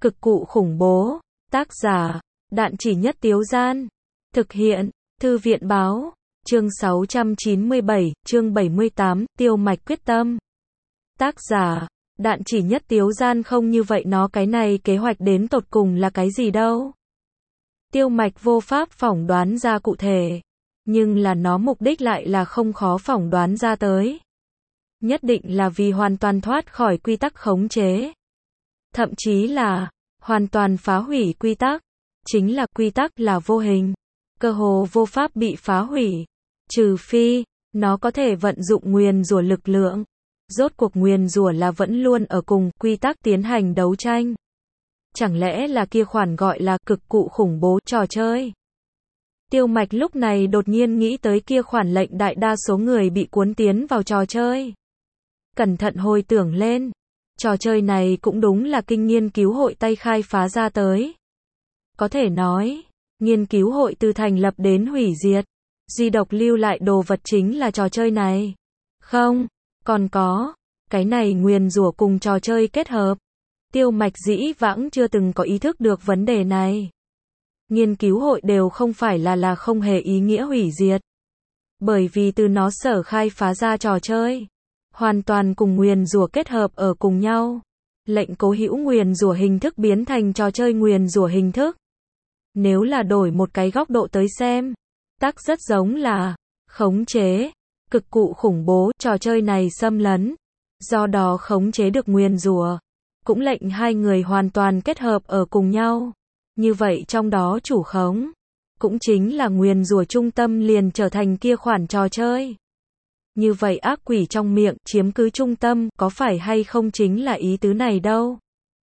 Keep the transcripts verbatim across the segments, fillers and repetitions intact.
Cực cụ khủng bố. Tác giả, Đạn Chỉ Nhất Tiếu Gian. Thực hiện, Thư viện Báo. Chương sáu trăm chín mươi bảy, chương bảy mươi tám, Tiêu Mạch quyết tâm. Tác giả, Đạn Chỉ Nhất Tiếu Gian. Không như vậy nó cái này kế hoạch đến tột cùng là cái gì đâu. Tiêu Mạch vô pháp phỏng đoán ra cụ thể, nhưng là nó mục đích lại là không khó phỏng đoán ra tới. Nhất định là vì hoàn toàn thoát khỏi quy tắc khống chế. Thậm chí là hoàn toàn phá hủy quy tắc. Chính là quy tắc là vô hình, cơ hồ vô pháp bị phá hủy, trừ phi nó có thể vận dụng nguyền rủa lực lượng. Rốt cuộc nguyền rủa là vẫn luôn ở cùng quy tắc tiến hành đấu tranh. Chẳng lẽ là kia khoản gọi là cực cụ khủng bố trò chơi? Tiêu Mạch lúc này đột nhiên nghĩ tới kia khoản lệnh đại đa số người bị cuốn tiến vào trò chơi. Cẩn thận hồi tưởng lên, trò chơi này cũng đúng là kinh nghiên cứu hội tay khai phá ra tới. Có thể nói, nghiên cứu hội từ thành lập đến hủy diệt, duy độc lưu lại đồ vật chính là trò chơi này. Không, còn có, cái này nguyền rủa cùng trò chơi kết hợp. Tiêu Mạch dĩ vãng chưa từng có ý thức được vấn đề này. Nghiên cứu hội đều không phải là là không hề ý nghĩa hủy diệt. Bởi vì từ nó sở khai phá ra trò chơi, hoàn toàn cùng nguyền rủa kết hợp ở cùng nhau. Lệnh cố hữu nguyền rủa hình thức biến thành trò chơi nguyền rủa hình thức. Nếu là đổi một cái góc độ tới xem, tác rất giống là khống chế, cực cụ khủng bố, trò chơi này xâm lấn, do đó khống chế được nguyền rủa, cũng lệnh hai người hoàn toàn kết hợp ở cùng nhau. Như vậy trong đó chủ khống, cũng chính là nguyền rủa trung tâm liền trở thành kia khoản trò chơi. Như vậy ác quỷ trong miệng chiếm cứ trung tâm, có phải hay không chính là ý tứ này đâu.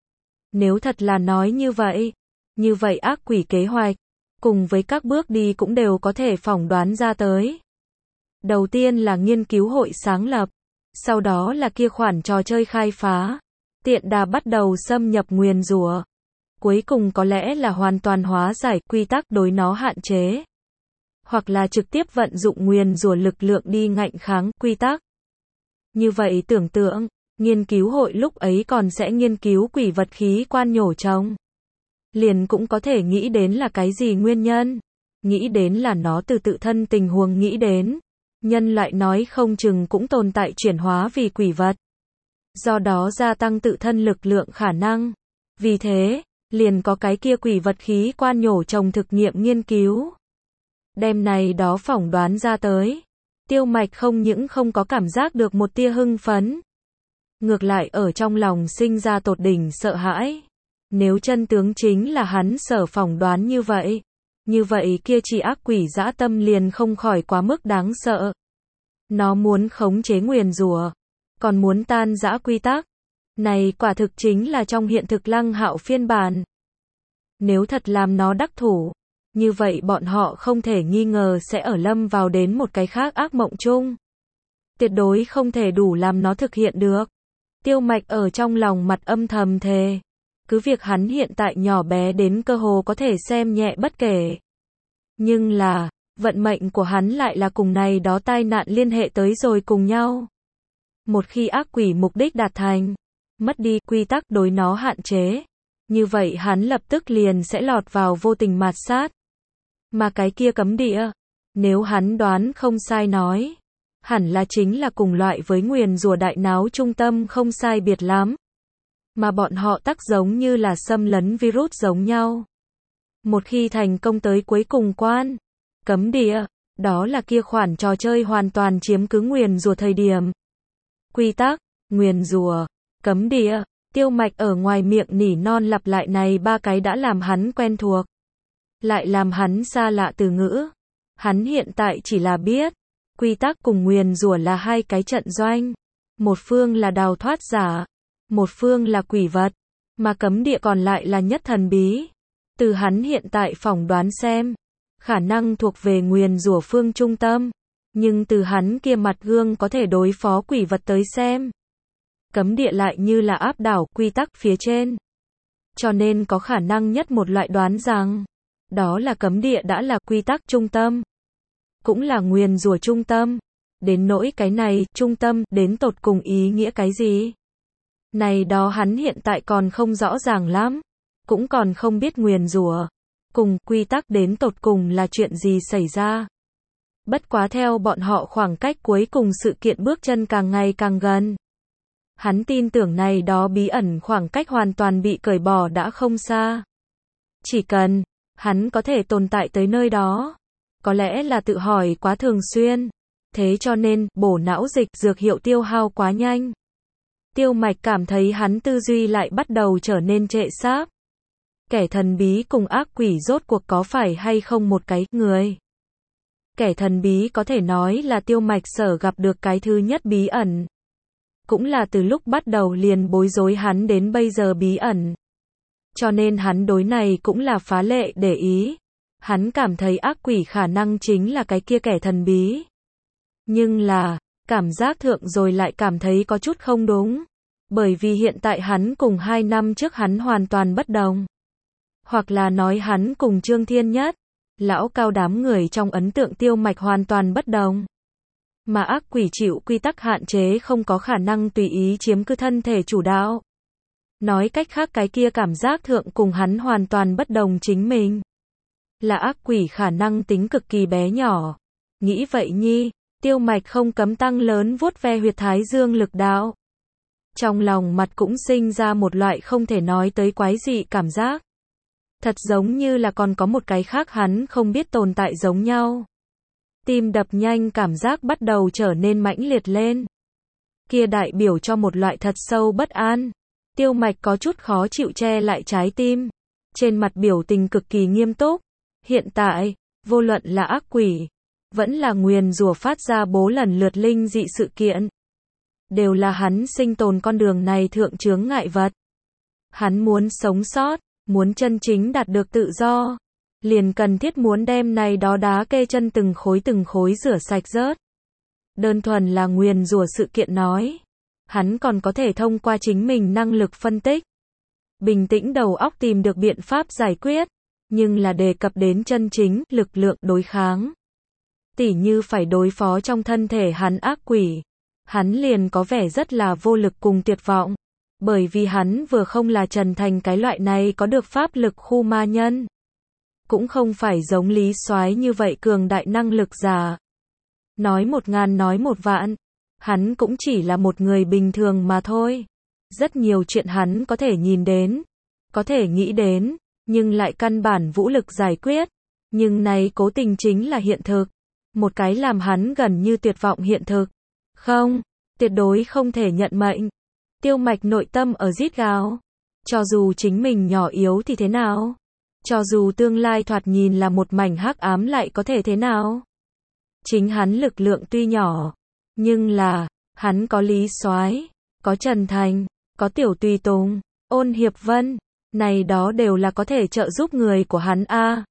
Nếu thật là nói như vậy, như vậy ác quỷ kế hoạch, cùng với các bước đi cũng đều có thể phỏng đoán ra tới. Đầu tiên là nghiên cứu hội sáng lập, sau đó là kia khoản trò chơi khai phá, tiện đà bắt đầu xâm nhập nguyền rủa, cuối cùng có lẽ là hoàn toàn hóa giải quy tắc đối nó hạn chế, hoặc là trực tiếp vận dụng nguyền rủa lực lượng đi ngạnh kháng quy tắc. Như vậy tưởng tượng, nghiên cứu hội lúc ấy còn sẽ nghiên cứu quỷ vật khí quan nhổ trồng. Liền cũng có thể nghĩ đến là cái gì nguyên nhân, nghĩ đến là nó từ tự thân tình huống nghĩ đến. Nhân loại nói không chừng cũng tồn tại chuyển hóa vì quỷ vật, do đó gia tăng tự thân lực lượng khả năng. Vì thế, liền có cái kia quỷ vật khí quan nhổ trồng thực nghiệm nghiên cứu. Đem này đó phỏng đoán ra tới. Tiêu Mạch không những không có cảm giác được một tia hưng phấn, ngược lại ở trong lòng sinh ra tột đỉnh sợ hãi. Nếu chân tướng chính là hắn sở phỏng đoán như vậy, như vậy kia chỉ ác quỷ dã tâm liền không khỏi quá mức đáng sợ. Nó muốn khống chế nguyền rủa, còn muốn tan rã quy tắc. Này quả thực chính là trong hiện thực Lăng Hạo phiên bản. Nếu thật làm nó đắc thủ, như vậy bọn họ không thể nghi ngờ sẽ ở lâm vào đến một cái khác ác mộng chung. Tuyệt đối không thể đủ làm nó thực hiện được. Tiêu Mạch ở trong lòng mặt âm thầm thề. Cứ việc hắn hiện tại nhỏ bé đến cơ hồ có thể xem nhẹ bất kể. Nhưng là, vận mệnh của hắn lại là cùng này đó tai nạn liên hệ tới rồi cùng nhau. Một khi ác quỷ mục đích đạt thành, mất đi quy tắc đối nó hạn chế, như vậy hắn lập tức liền sẽ lọt vào vô tình mạt sát. Mà cái kia cấm địa, nếu hắn đoán không sai nói, hẳn là chính là cùng loại với nguyền rủa đại náo trung tâm không sai biệt lắm. Mà bọn họ tác giống như là xâm lấn virus giống nhau. Một khi thành công tới cuối cùng quan, cấm địa, đó là kia khoản trò chơi hoàn toàn chiếm cứ nguyền rủa thời điểm. Quy tắc, nguyền rủa, cấm địa, Tiêu Mạch ở ngoài miệng nỉ non lặp lại này ba cái đã làm hắn quen thuộc, lại làm hắn xa lạ từ ngữ. Hắn hiện tại chỉ là biết, quy tắc cùng nguyền rủa là hai cái trận doanh. Một phương là đào thoát giả, một phương là quỷ vật, mà cấm địa còn lại là nhất thần bí. Từ hắn hiện tại phỏng đoán xem, khả năng thuộc về nguyền rủa phương trung tâm, nhưng từ hắn kia mặt gương có thể đối phó quỷ vật tới xem, cấm địa lại như là áp đảo quy tắc phía trên. Cho nên có khả năng nhất một loại đoán rằng, đó là cấm địa đã là quy tắc trung tâm, cũng là nguyền rủa trung tâm. Đến nỗi cái này, trung tâm, đến tột cùng ý nghĩa cái gì? Này đó hắn hiện tại còn không rõ ràng lắm. cũng còn không biết nguyền rủa cùng quy tắc đến tột cùng là chuyện gì xảy ra. Bất quá theo bọn họ khoảng cách cuối cùng sự kiện bước chân càng ngày càng gần. Hắn tin tưởng này đó bí ẩn khoảng cách hoàn toàn bị cởi bỏ đã không xa. Chỉ cần hắn có thể tồn tại tới nơi đó, có lẽ là tự hỏi quá thường xuyên, thế cho nên bổ não dịch dược hiệu tiêu hao quá nhanh. Tiêu Mạch cảm thấy hắn tư duy lại bắt đầu trở nên trệ sáp. Kẻ thần bí cùng ác quỷ rốt cuộc có phải hay không một cái người? Kẻ thần bí có thể nói là Tiêu Mạch sở gặp được cái thứ nhất bí ẩn. Cũng là từ lúc bắt đầu liền bối rối hắn đến bây giờ bí ẩn. Cho nên hắn đối này cũng là phá lệ để ý. Hắn cảm thấy ác quỷ khả năng chính là cái kia kẻ thần bí. Nhưng là, cảm giác thượng rồi lại cảm thấy có chút không đúng. Bởi vì hiện tại hắn cùng hai năm trước hắn hoàn toàn bất đồng. Hoặc là nói hắn cùng Trương Thiên Nhất, lão cao đám người trong ấn tượng Tiêu Mạch hoàn toàn bất đồng. Mà ác quỷ chịu quy tắc hạn chế không có khả năng tùy ý chiếm cứ thân thể chủ đạo. Nói cách khác cái kia cảm giác thượng cùng hắn hoàn toàn bất đồng chính mình. Là ác quỷ khả năng tính cực kỳ bé nhỏ. Nghĩ vậy nhi, Tiêu Mạch không cấm tăng lớn vuốt ve huyệt thái dương lực đạo. Trong lòng mặt cũng sinh ra một loại không thể nói tới quái dị cảm giác. Thật giống như là còn có một cái khác hắn không biết tồn tại giống nhau. Tim đập nhanh cảm giác bắt đầu trở nên mãnh liệt lên. Kia đại biểu cho một loại thật sâu bất an. Tiêu Mạch có chút khó chịu che lại trái tim. Trên mặt biểu tình cực kỳ nghiêm túc. Hiện tại, vô luận là ác quỷ, vẫn là nguyền rủa phát ra bố lần lượt linh dị sự kiện. Đều là hắn sinh tồn con đường này thượng chướng ngại vật. Hắn muốn sống sót, muốn chân chính đạt được tự do. Liền cần thiết muốn đem này đó đá kê chân từng khối từng khối rửa sạch rớt. Đơn thuần là nguyền rủa sự kiện nói. Hắn còn có thể thông qua chính mình năng lực phân tích. Bình tĩnh đầu óc tìm được biện pháp giải quyết. Nhưng là đề cập đến chân chính lực lượng đối kháng. Tỉ như phải đối phó trong thân thể hắn ác quỷ. Hắn liền có vẻ rất là vô lực cùng tuyệt vọng. Bởi vì hắn vừa không là Trần Thành cái loại này có được pháp lực khu ma nhân. Cũng không phải giống Lý Soái như vậy cường đại năng lực giả. Nói một ngàn nói một vạn. Hắn cũng chỉ là một người bình thường mà thôi. Rất nhiều chuyện hắn có thể nhìn đến. Có thể nghĩ đến. Nhưng lại căn bản vũ lực giải quyết. Nhưng này cố tình chính là hiện thực. Một cái làm hắn gần như tuyệt vọng hiện thực. Không, tuyệt đối không thể nhận mệnh. Tiêu Mạch nội tâm ở rít gào. Cho dù chính mình nhỏ yếu thì thế nào? Cho dù tương lai thoạt nhìn là một mảnh hắc ám lại có thể thế nào? Chính hắn lực lượng tuy nhỏ, nhưng là, hắn có Lý Soái, có Trần Thành, có Tiểu Tùy Tùng, Ôn Hiệp Vân, này đó đều là có thể trợ giúp người của hắn a.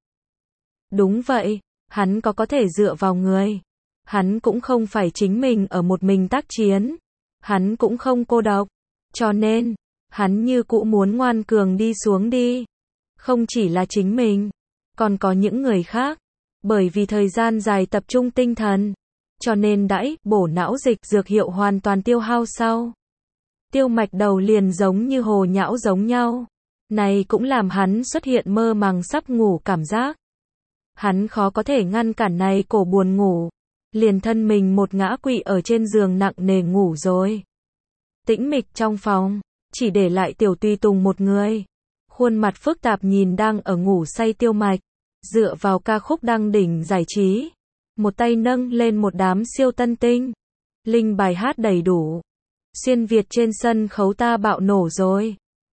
Đúng vậy, hắn có có thể dựa vào người. Hắn cũng không phải chính mình ở một mình tác chiến. Hắn cũng không cô độc. Cho nên, hắn như cũ muốn ngoan cường đi xuống đi. Không chỉ là chính mình, còn có những người khác. Bởi vì thời gian dài tập trung tinh thần. Cho nên đãi, bổ não dịch dược hiệu hoàn toàn tiêu hao sau. Tiêu Mạch đầu liền giống như hồ nhão giống nhau. Này cũng làm hắn xuất hiện mơ màng sắp ngủ cảm giác. Hắn khó có thể ngăn cản này cổ buồn ngủ. Liền thân mình một ngã quỵ ở trên giường nặng nề ngủ rồi. Tĩnh mịch trong phòng, chỉ để lại Tiểu Tùy Tùng một người. Khuôn mặt phức tạp nhìn đang ở ngủ say Tiêu Mạch. Dựa vào ca khúc đăng đỉnh giải trí. Một tay nâng lên một đám siêu tân tinh. Linh bài hát đầy đủ. Xuyên Việt trên sân khấu ta bạo nổ rồi.